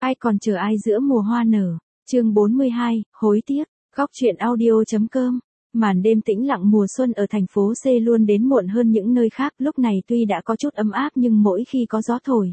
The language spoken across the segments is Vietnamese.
Ai còn chờ ai giữa mùa hoa nở. Chương 42, hối tiếc. Góc truyện audio.com. Màn đêm tĩnh lặng mùa xuân ở thành phố C luôn đến muộn hơn những nơi khác, lúc này tuy đã có chút ấm áp nhưng mỗi khi có gió thổi,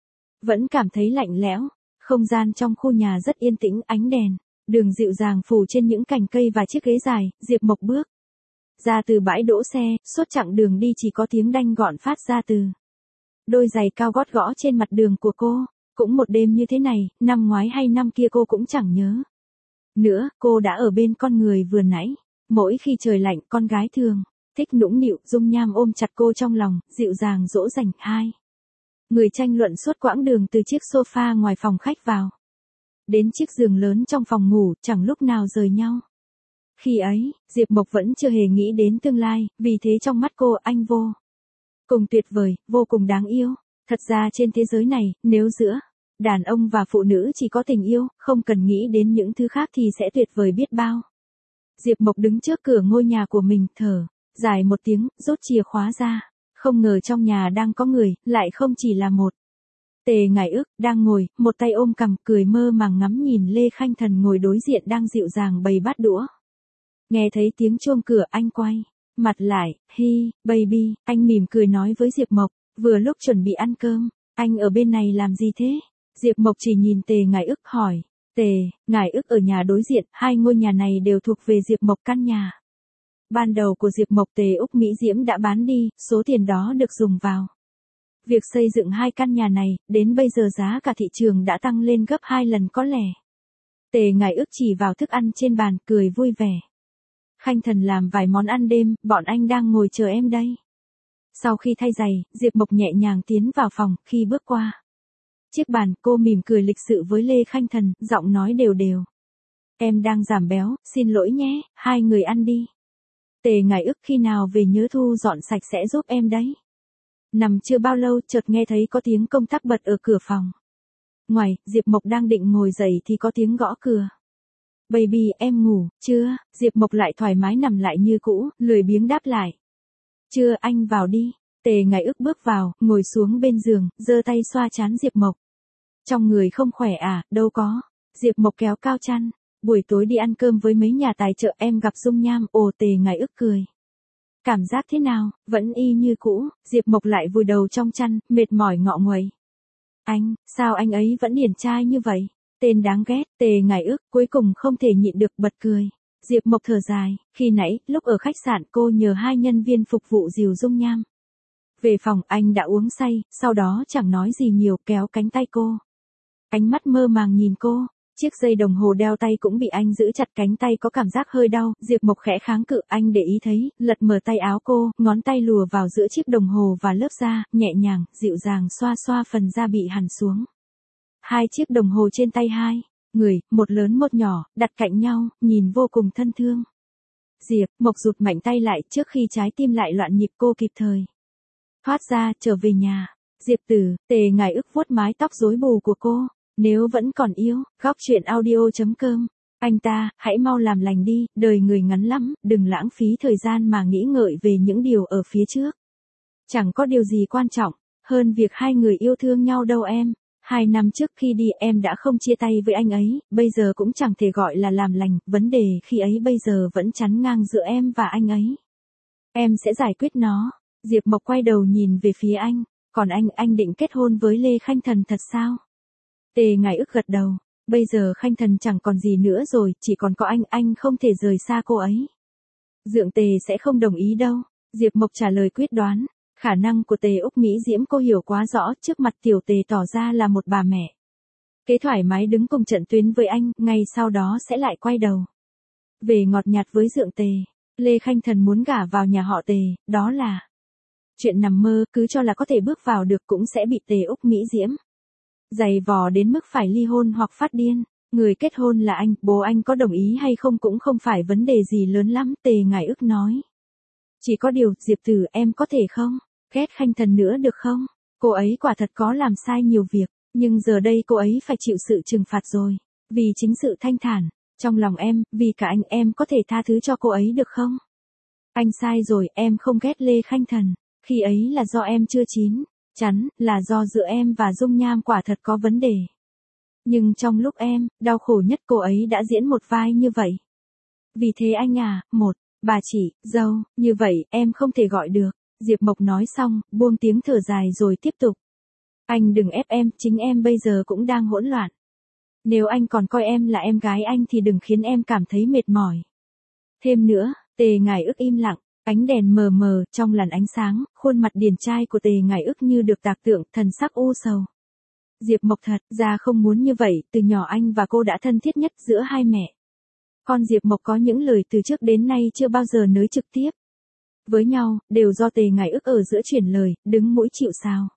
vẫn cảm thấy lạnh lẽo. Không gian trong khu nhà rất yên tĩnh, ánh đèn, đường dịu dàng phủ trên những cành cây và chiếc ghế dài. Diệp Mộc bước ra từ bãi đỗ xe, suốt chặng đường đi chỉ có tiếng đanh gọn phát ra từ đôi giày cao gót gõ trên mặt đường của cô. Cũng một đêm như thế này, năm ngoái hay năm kia cô cũng chẳng nhớ nữa, cô đã ở bên con người vừa nãy. Mỗi khi trời lạnh, con gái thường thích nũng nịu, Dung Nham ôm chặt cô trong lòng, dịu dàng dỗ dành. Hai người tranh luận suốt quãng đường từ chiếc sofa ngoài phòng khách vào đến chiếc giường lớn trong phòng ngủ, chẳng lúc nào rời nhau. Khi ấy, Diệp Mộc vẫn chưa hề nghĩ đến tương lai, vì thế trong mắt cô anh vô cùng tuyệt vời, vô cùng đáng yêu. Thật ra trên thế giới này, nếu giữa đàn ông và phụ nữ chỉ có tình yêu, không cần nghĩ đến những thứ khác thì sẽ tuyệt vời biết bao. Diệp Mộc đứng trước cửa ngôi nhà của mình, thở dài một tiếng, rút chìa khóa ra. Không ngờ trong nhà đang có người, lại không chỉ là một. Tề Ngải Ức đang ngồi, một tay ôm cằm, cười mơ màng ngắm nhìn Lê Khanh Thần ngồi đối diện đang dịu dàng bày bát đũa. Nghe thấy tiếng chuông cửa, anh quay mặt lại. Hi, baby, anh mỉm cười nói với Diệp Mộc, vừa lúc chuẩn bị ăn cơm. Anh ở bên này làm gì thế? Diệp Mộc chỉ nhìn Tề Ngải Ức hỏi. Tề Ngải Ức ở nhà đối diện, hai ngôi nhà này đều thuộc về Diệp Mộc. Căn nhà ban đầu của Diệp Mộc Tề Úc Mỹ Diễm đã bán đi, số tiền đó được dùng vào việc xây dựng hai căn nhà này, đến bây giờ giá cả thị trường đã tăng lên gấp 2 lần có lẽ. Tề Ngải Ức chỉ vào thức ăn trên bàn, cười vui vẻ. Khanh Thần làm vài món ăn đêm, bọn anh đang ngồi chờ em đây. Sau khi thay giày, Diệp Mộc nhẹ nhàng tiến vào phòng, khi bước qua chiếc bàn, cô mỉm cười lịch sự với Lê Khanh Thần, giọng nói đều đều. Em đang giảm béo, xin lỗi nhé, hai người ăn đi. Tề Ngải Ức khi nào về nhớ thu dọn sạch sẽ giúp em đấy. Nằm chưa bao lâu, chợt nghe thấy có tiếng công tắc bật ở cửa phòng. Ngoài, Diệp Mộc đang định ngồi dậy thì có tiếng gõ cửa. Baby, em ngủ chưa? Diệp Mộc lại thoải mái nằm lại như cũ, lười biếng đáp lại. Chưa, anh vào đi. Tề Ngải Ức bước vào, ngồi xuống bên giường, giơ tay xoa trán Diệp Mộc. Trong người không khỏe à? Đâu có. Diệp Mộc kéo cao chăn. Buổi tối đi ăn cơm với mấy nhà tài trợ, em gặp Dung Nham. Ồ, Tề Ngải Ức cười. Cảm giác thế nào? Vẫn y như cũ. Diệp Mộc lại vùi đầu trong chăn, mệt mỏi ngọ nguậy. Sao anh ấy vẫn điển trai như vậy? Tên đáng ghét. Tề Ngải Ức cuối cùng không thể nhịn được bật cười. Diệp Mộc thở dài, khi nãy, lúc ở khách sạn cô nhờ hai nhân viên phục vụ dìu Dung Nham về phòng, anh đã uống say, sau đó chẳng nói gì nhiều, kéo cánh tay cô. Ánh mắt mơ màng nhìn cô, chiếc dây đồng hồ đeo tay cũng bị anh giữ chặt, cánh tay có cảm giác hơi đau. Diệp Mộc khẽ kháng cự, anh để ý thấy, lật mở tay áo cô, ngón tay lùa vào giữa chiếc đồng hồ và lớp da, nhẹ nhàng, dịu dàng xoa xoa phần da bị hằn xuống. Hai chiếc đồng hồ trên tay hai người, một lớn một nhỏ, đặt cạnh nhau, nhìn vô cùng thân thương. Diệp Mộc rụt mạnh tay lại, trước khi trái tim lại loạn nhịp. Cô kịp thời thoát ra, trở về nhà. Diệp Tử. Tề Ngải Ức vuốt mái tóc rối bù của cô. Nếu vẫn còn yêu, góc truyện audio.com. Anh ta, hãy mau làm lành đi, đời người ngắn lắm, đừng lãng phí thời gian mà nghĩ ngợi về những điều ở phía trước. Chẳng có điều gì quan trọng hơn việc hai người yêu thương nhau đâu em. 2 năm trước khi đi em đã không chia tay với anh ấy, bây giờ cũng chẳng thể gọi là làm lành, vấn đề khi ấy bây giờ vẫn chắn ngang giữa em và anh ấy. Em sẽ giải quyết nó. Diệp Mộc quay đầu nhìn về phía anh, còn anh định kết hôn với Lê Khanh Thần thật sao? Tề Ngải Ức gật đầu, bây giờ Khanh Thần chẳng còn gì nữa rồi, chỉ còn có anh không thể rời xa cô ấy. Dượng Tề sẽ không đồng ý đâu. Diệp Mộc trả lời quyết đoán. Khả năng của Tề Úc Mỹ Diễm cô hiểu quá rõ, trước mặt tiểu Tề tỏ ra là một bà mẹ kế thoải mái đứng cùng trận tuyến với anh, ngay sau đó sẽ lại quay đầu về ngọt nhạt với dượng Tề. Lê Khanh Thần muốn gả vào nhà họ Tề, đó là chuyện nằm mơ, cứ cho là có thể bước vào được cũng sẽ bị Tề Úc Mỹ Diễm giày vò đến mức phải ly hôn hoặc phát điên. Người kết hôn là anh, bố anh có đồng ý hay không cũng không phải vấn đề gì lớn lắm, Tề Ngải Ức nói. Chỉ có điều, Diệp Tử, em có thể không ghét Khanh Thần nữa được không? Cô ấy quả thật có làm sai nhiều việc, nhưng giờ đây cô ấy phải chịu sự trừng phạt rồi. Vì chính sự thanh thản trong lòng em, vì cả anh, em có thể tha thứ cho cô ấy được không? Anh sai rồi, em không ghét Lê Khanh Thần. Khi ấy là do em chưa chín chắn, là do giữa em và Dung Nham quả thật có vấn đề. Nhưng trong lúc em, đau khổ nhất cô ấy đã diễn một vai như vậy. Vì thế anh à, bà chị, dâu, như vậy, em không thể gọi được. Diệp Mộc nói xong, buông tiếng thở dài rồi tiếp tục. Anh đừng ép em, chính em bây giờ cũng đang hỗn loạn. Nếu anh còn coi em là em gái anh thì đừng khiến em cảm thấy mệt mỏi. Thêm nữa, Tề Ngải Ức im lặng, ánh đèn mờ mờ, trong làn ánh sáng, khuôn mặt điển trai của Tề Ngải Ức như được tạc tượng, thần sắc u sầu. Diệp Mộc thật ra không muốn như vậy, từ nhỏ anh và cô đã thân thiết nhất giữa hai mẹ. Con Diệp Mộc có những lời từ trước đến nay chưa bao giờ nói trực tiếp với nhau, đều do Tề Ngải Ức ở giữa chuyển lời, đứng mũi chịu sào.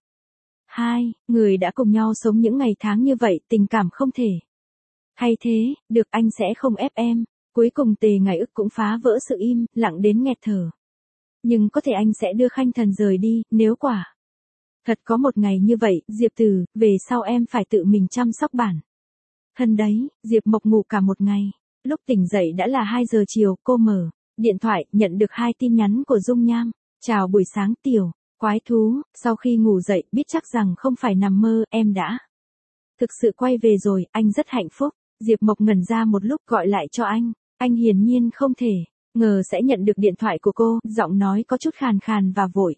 Hai người đã cùng nhau sống những ngày tháng như vậy, tình cảm không thể. Hay thế, được anh sẽ không ép em. Cuối cùng Tề Ngải Ức cũng phá vỡ sự im lặng đến nghẹt thở. Nhưng có thể anh sẽ đưa Khanh Thần rời đi, nếu quả thật có một ngày như vậy, Diệp Từ, về sau em phải tự mình chăm sóc bản thân đấy. Diệp Mộc ngủ cả một ngày. Lúc tỉnh dậy đã là 2 giờ chiều, cô mở điện thoại, nhận được 2 tin nhắn của Dung Nham. Chào buổi sáng Tiểu quái thú, sau khi ngủ dậy, biết chắc rằng không phải nằm mơ, em đã thực sự quay về rồi, anh rất hạnh phúc. Diệp Mộc ngẩn ra một lúc gọi lại cho anh hiển nhiên không thể ngờ sẽ nhận được điện thoại của cô, giọng nói có chút khàn khàn và vội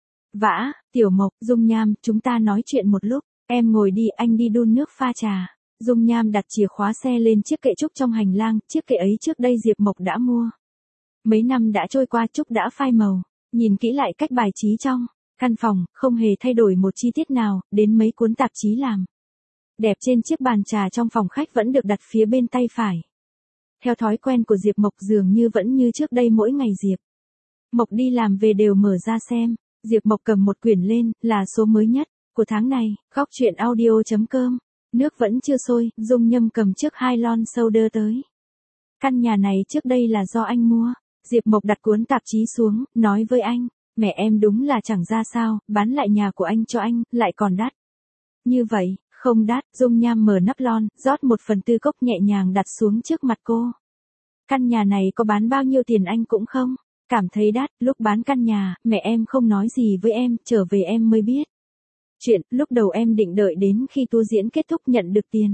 vã. Tiểu Mộc, Dung Nham, chúng ta nói chuyện một lúc, em ngồi đi, anh đi đun nước pha trà. Dung Nham đặt chìa khóa xe lên chiếc kệ trúc trong hành lang, chiếc kệ ấy trước đây Diệp Mộc đã mua. Mấy năm đã trôi qua, trúc đã phai màu, nhìn kỹ lại cách bài trí trong căn phòng, không hề thay đổi một chi tiết nào, đến mấy cuốn tạp chí làm đẹp trên chiếc bàn trà trong phòng khách vẫn được đặt phía bên tay phải. Theo thói quen của Diệp Mộc dường như vẫn như trước đây, mỗi ngày Diệp Mộc đi làm về đều mở ra xem. Diệp Mộc cầm một quyển lên, là số mới nhất của tháng này. Góc truyện audio.com. Nước vẫn chưa sôi, Dung Nhâm cầm trước 2 lon soda tới. Căn nhà này trước đây là do anh mua. Diệp Mộc đặt cuốn tạp chí xuống, nói với anh, mẹ em đúng là chẳng ra sao, bán lại nhà của anh cho anh, lại còn đắt. Như vậy, không đắt. Dung Nham mở nắp lon, rót 1/4 cốc nhẹ nhàng đặt xuống trước mặt cô. Căn nhà này có bán bao nhiêu tiền anh cũng không cảm thấy đắt. Lúc bán căn nhà, mẹ em không nói gì với em, trở về em mới biết chuyện. Lúc đầu em định đợi đến khi tour diễn kết thúc nhận được tiền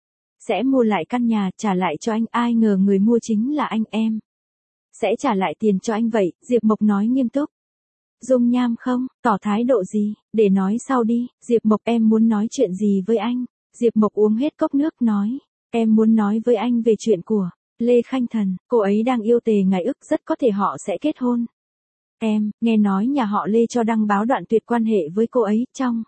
sẽ mua lại căn nhà, trả lại cho anh, ai ngờ người mua chính là anh. Em sẽ trả lại tiền cho anh vậy, Diệp Mộc nói nghiêm túc. Dung Nham không tỏ thái độ gì, để nói sau đi. Diệp Mộc, em muốn nói chuyện gì với anh? Diệp Mộc uống hết cốc nước nói, em muốn nói với anh về chuyện của Lê Khanh Thần, cô ấy đang yêu Tề Ngải Ức, rất có thể họ sẽ kết hôn. Em nghe nói nhà họ Lê cho đăng báo đoạn tuyệt quan hệ với cô ấy, trong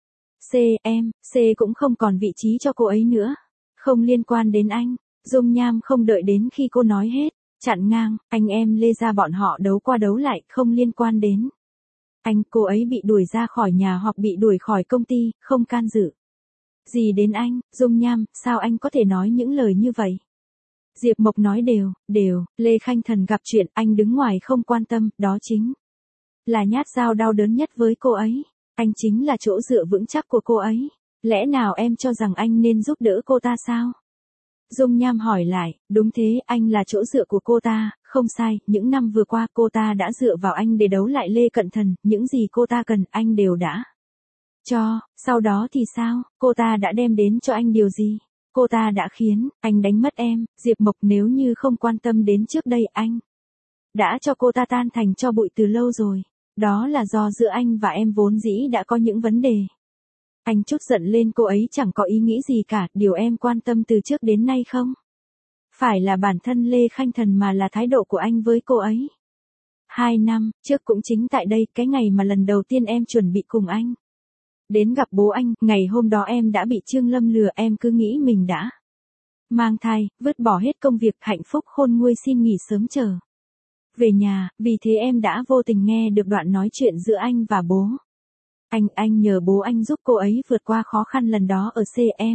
C cũng không còn vị trí cho cô ấy nữa. Không liên quan đến anh. Dung Nham không đợi đến khi cô nói hết, chặn ngang, anh em Lê gia bọn họ đấu qua đấu lại, không liên quan đến anh. Cô ấy bị đuổi ra khỏi nhà hoặc bị đuổi khỏi công ty, không can dự gì đến anh. Dung Nham, sao anh có thể nói những lời như vậy? Diệp Mộc nói đều, Lê Khanh Thần gặp chuyện, anh đứng ngoài không quan tâm, đó chính là nhát dao đau đớn nhất với cô ấy. Anh chính là chỗ dựa vững chắc của cô ấy. Lẽ nào em cho rằng anh nên giúp đỡ cô ta sao? Dung Nham hỏi lại, đúng thế, anh là chỗ dựa của cô ta, không sai, những năm vừa qua cô ta đã dựa vào anh để đấu lại Lê Cận Thần, những gì cô ta cần, anh đều đã cho. Sau đó thì sao, cô ta đã đem đến cho anh điều gì? Cô ta đã khiến anh đánh mất em. Diệp Mộc, nếu như không quan tâm đến trước đây, anh đã cho cô ta tan thành tro bụi từ lâu rồi. Đó là do giữa anh và em vốn dĩ đã có những vấn đề. Anh trút giận lên cô ấy chẳng có ý nghĩ gì cả, điều em quan tâm từ trước đến nay không phải là bản thân Lê Khanh Thần mà là thái độ của anh với cô ấy. 2 năm trước cũng chính tại đây, cái ngày mà lần đầu tiên em chuẩn bị cùng anh đến gặp bố anh, ngày hôm đó em đã bị Trương Lâm lừa, em cứ nghĩ mình đã mang thai, vứt bỏ hết công việc, hạnh phúc khôn nguôi, xin nghỉ sớm trở về nhà, vì thế em đã vô tình nghe được đoạn nói chuyện giữa anh và bố anh nhờ bố anh giúp cô ấy vượt qua khó khăn lần đó ở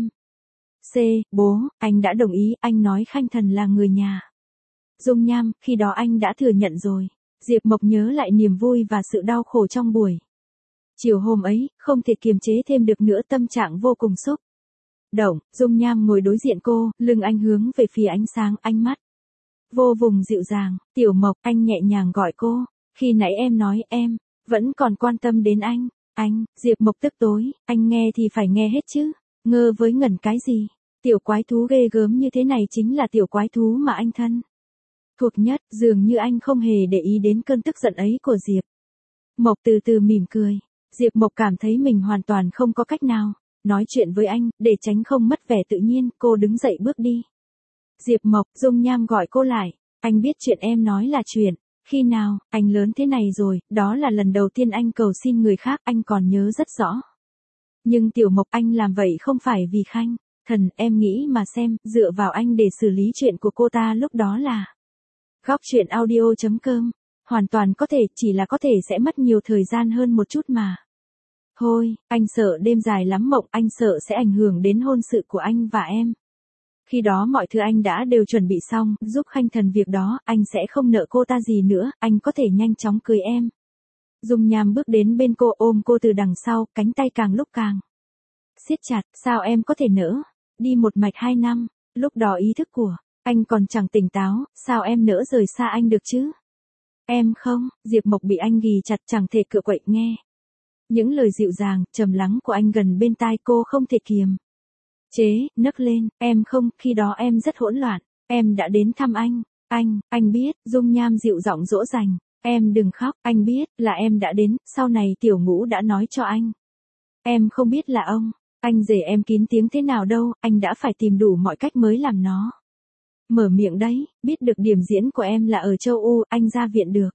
bố anh đã đồng ý, anh nói Khanh Thần là người nhà Dung Nham, khi đó anh đã thừa nhận rồi. Diệp Mộc nhớ lại niềm vui và sự đau khổ trong buổi chiều hôm ấy, không thể kiềm chế thêm được nữa, tâm trạng vô cùng xúc động. Dung Nham ngồi đối diện cô, lưng anh hướng về phía ánh sáng, ánh mắt vô vùng dịu dàng. Tiểu Mộc, anh nhẹ nhàng gọi cô, khi nãy em nói em vẫn còn quan tâm đến anh. Diệp Mộc tức tối, anh nghe thì phải nghe hết chứ, ngơ với ngẩn cái gì? Tiểu quái thú ghê gớm như thế này chính là tiểu quái thú mà anh thân thuộc nhất, dường như anh không hề để ý đến cơn tức giận ấy của Diệp Mộc từ từ mỉm cười. Diệp Mộc cảm thấy mình hoàn toàn không có cách nào nói chuyện với anh, để tránh không mất vẻ tự nhiên, cô đứng dậy bước đi. Diệp Mộc, Dung Nham gọi cô lại. Anh biết chuyện em nói là chuyện. Khi nào, anh lớn thế này rồi, đó là lần đầu tiên anh cầu xin người khác, anh còn nhớ rất rõ. Nhưng Tiểu Mộc, anh làm vậy không phải vì Khanh Thần, em nghĩ mà xem, dựa vào anh để xử lý chuyện của cô ta lúc đó là. Góc truyện audio.com. Hoàn toàn có thể, chỉ là có thể sẽ mất nhiều thời gian hơn một chút mà. Thôi, anh sợ đêm dài lắm mộng, anh sợ sẽ ảnh hưởng đến hôn sự của anh và em. Khi đó mọi thứ anh đã đều chuẩn bị xong, giúp Khanh Thần việc đó, anh sẽ không nợ cô ta gì nữa, anh có thể nhanh chóng cưới em. Dung Nham bước đến bên cô, ôm cô từ đằng sau, cánh tay càng lúc càng siết chặt. Sao em có thể nỡ? Đi một mạch 2 năm, lúc đó ý thức của anh còn chẳng tỉnh táo, sao em nỡ rời xa anh được chứ? Em không. Diệp Mộc bị anh ghì chặt chẳng thể cựa quậy nghe. Những lời dịu dàng, trầm lắng của anh gần bên tai cô không thể kiềm chế, nấc lên. Em không, khi đó em rất hỗn loạn. Em đã đến thăm anh. Anh biết. Dung Nham dịu giọng dỗ dành. Em đừng khóc, anh biết là em đã đến, sau này Tiểu Ngũ đã nói cho anh. Em không biết là anh rể em kín tiếng thế nào đâu, anh đã phải tìm đủ mọi cách mới làm nó mở miệng đấy. Biết được điểm diễn của em là ở châu U, anh ra viện được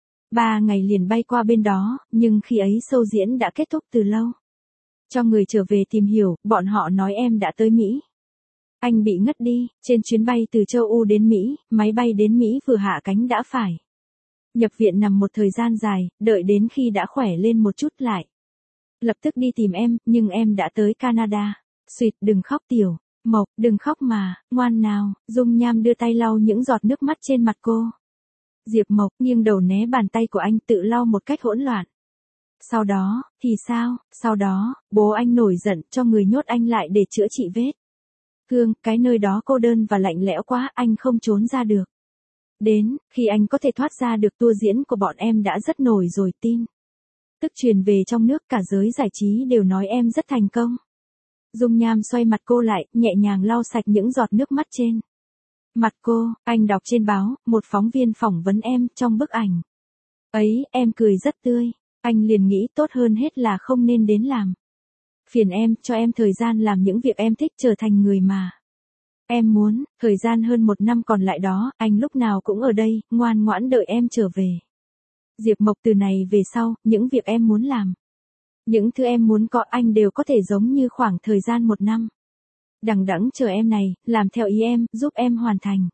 3 ngày liền bay qua bên đó, nhưng khi ấy show diễn đã kết thúc từ lâu. Cho người trở về tìm hiểu, bọn họ nói em đã tới Mỹ. Anh bị ngất đi, trên chuyến bay từ châu U đến Mỹ, máy bay đến Mỹ vừa hạ cánh đã phải nhập viện nằm một thời gian dài, đợi đến khi đã khỏe lên một chút lại lập tức đi tìm em, nhưng em đã tới Canada. Xuyệt, đừng khóc Tiểu Mộc, đừng khóc mà, ngoan nào. Dung Nham đưa tay lau những giọt nước mắt trên mặt cô. Diệp Mộc nghiêng đầu né bàn tay của anh, tự lau một cách hỗn loạn. Sau đó, thì sao? Sau đó, bố anh nổi giận, cho người nhốt anh lại để chữa trị vết thương, cái nơi đó cô đơn và lạnh lẽo quá, anh không trốn ra được. Đến, khi anh có thể thoát ra được, tour diễn của bọn em đã rất nổi rồi, tin tức truyền về trong nước, cả giới giải trí đều nói em rất thành công. Dung Nham xoay mặt cô lại, nhẹ nhàng lau sạch những giọt nước mắt trên mặt cô. Anh đọc trên báo, một phóng viên phỏng vấn em, trong bức ảnh ấy, em cười rất tươi. Anh liền nghĩ tốt hơn hết là không nên đến làm phiền em, cho em thời gian làm những việc em thích, trở thành người mà em muốn. Thời gian hơn 1 năm còn lại đó, anh lúc nào cũng ở đây, ngoan ngoãn đợi em trở về. Diệp Mộc, từ này về sau, những việc em muốn làm, những thứ em muốn có, anh đều có thể giống như khoảng thời gian 1 năm đằng đẵng chờ em này, làm theo ý em, giúp em hoàn thành.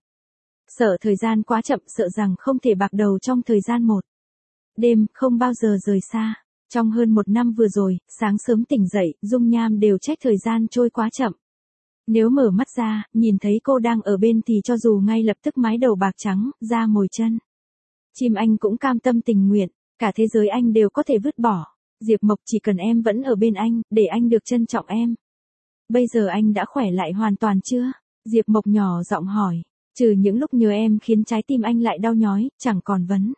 Sợ thời gian quá chậm, sợ rằng không thể bạc đầu trong thời gian 1 đêm, không bao giờ rời xa. Trong hơn 1 năm vừa rồi, sáng sớm tỉnh dậy, Dung Nham đều trách thời gian trôi quá chậm. Nếu mở mắt ra, nhìn thấy cô đang ở bên thì cho dù ngay lập tức mái đầu bạc trắng, da mồi chân chim, anh cũng cam tâm tình nguyện, cả thế giới anh đều có thể vứt bỏ. Diệp Mộc, chỉ cần em vẫn ở bên anh, để anh được trân trọng em. Bây giờ anh đã khỏe lại hoàn toàn chưa? Diệp Mộc nhỏ giọng hỏi. Trừ những lúc nhớ em khiến trái tim anh lại đau nhói, chẳng còn vấn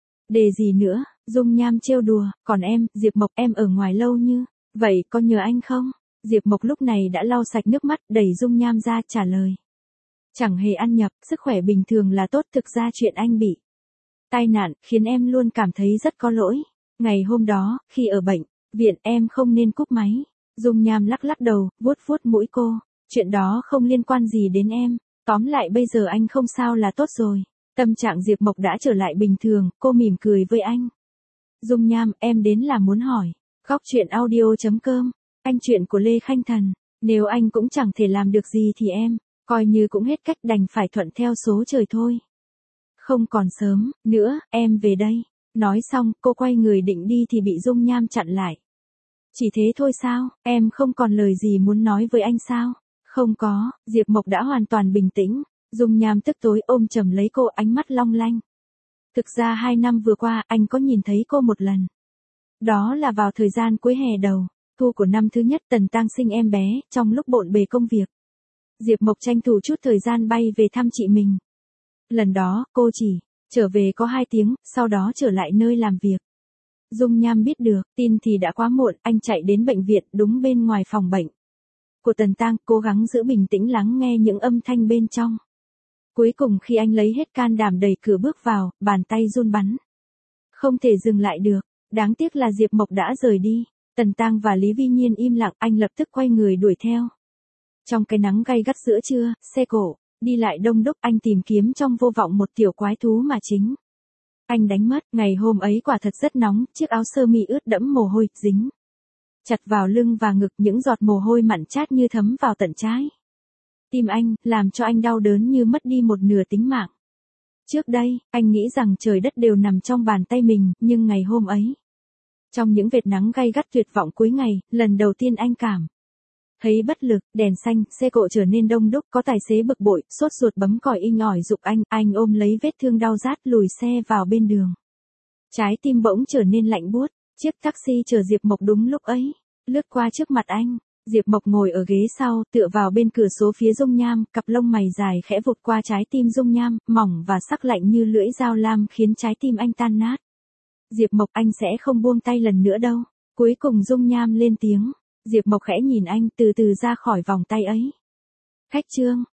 đề gì nữa. Dung Nham trêu đùa. Còn em, Diệp Mộc, em ở ngoài lâu như vậy, có nhớ anh không? Diệp Mộc lúc này đã lau sạch nước mắt, đẩy Dung Nham ra, trả lời. Chẳng hề ăn nhập, sức khỏe bình thường là tốt, thực ra chuyện anh bị tai nạn, khiến em luôn cảm thấy rất có lỗi. Ngày hôm đó, khi ở bệnh viện, em không nên cúp máy. Dung Nham lắc lắc đầu, vuốt vuốt mũi cô. Chuyện đó không liên quan gì đến em. Tóm lại bây giờ anh không sao là tốt rồi. Tâm trạng Diệp Mộc đã trở lại bình thường, cô mỉm cười với anh. Dung Nham, em đến là muốn hỏi. Góc truyện audio.com. Anh, chuyện của Lê Khanh Thần. Nếu anh cũng chẳng thể làm được gì thì em, coi như cũng hết cách, đành phải thuận theo số trời thôi. Không còn sớm nữa, em về đây. Nói xong, cô quay người định đi thì bị Dung Nham chặn lại. Chỉ thế thôi sao, em không còn lời gì muốn nói với anh sao? Không có. Diệp Mộc đã hoàn toàn bình tĩnh. Dung Nham tức tối ôm chầm lấy cô, ánh mắt long lanh. Thực ra 2 năm vừa qua, anh có nhìn thấy cô một lần. Đó là vào thời gian cuối hè đầu thu của năm thứ nhất Tần Tăng sinh em bé, trong lúc bộn bề công việc. Diệp Mộc tranh thủ chút thời gian bay về thăm chị mình. Lần đó, cô chỉ trở về có 2 tiếng, sau đó trở lại nơi làm việc. Dung Nham biết được tin thì đã quá muộn, anh chạy đến bệnh viện, đúng bên ngoài phòng bệnh. của Tần Tang, cố gắng giữ bình tĩnh lắng nghe những âm thanh bên trong. Cuối cùng khi anh lấy hết can đảm đẩy cửa bước vào, bàn tay run bắn. Không thể dừng lại được, đáng tiếc là Diệp Mộc đã rời đi. Tần Tang và Lý Vi Nhiên im lặng, anh lập tức quay người đuổi theo. Trong cái nắng gay gắt giữa trưa, xe cộ đi lại đông đúc, anh tìm kiếm trong vô vọng một tiểu quái thú mà chính anh đánh mất. Ngày hôm ấy quả thật rất nóng, chiếc áo sơ mi ướt đẫm mồ hôi, dính chặt vào lưng và ngực, những giọt mồ hôi mặn chát như thấm vào tận trái tim anh, làm cho anh đau đớn như mất đi một nửa tính mạng. Trước đây, anh nghĩ rằng trời đất đều nằm trong bàn tay mình, nhưng ngày hôm ấy, trong những vệt nắng gay gắt tuyệt vọng cuối ngày, lần đầu tiên anh cảm thấy bất lực. Đèn xanh, xe cộ trở nên đông đúc, có tài xế bực bội, sốt ruột bấm còi inh ỏi giục anh ôm lấy vết thương đau rát lùi xe vào bên đường. Trái tim bỗng trở nên lạnh buốt, chiếc taxi chở Diệp Mộc đúng lúc ấy lướt qua trước mặt anh. Diệp Mộc ngồi ở ghế sau, tựa vào bên cửa sổ phía Dung Nham, cặp lông mày dài khẽ vụt qua trái tim Dung Nham, mỏng và sắc lạnh như lưỡi dao lam khiến trái tim anh tan nát. Diệp Mộc, anh sẽ không buông tay lần nữa đâu. Cuối cùng Dung Nham lên tiếng. Diệp Mộc khẽ nhìn anh, từ từ ra khỏi vòng tay ấy. Khách Trương,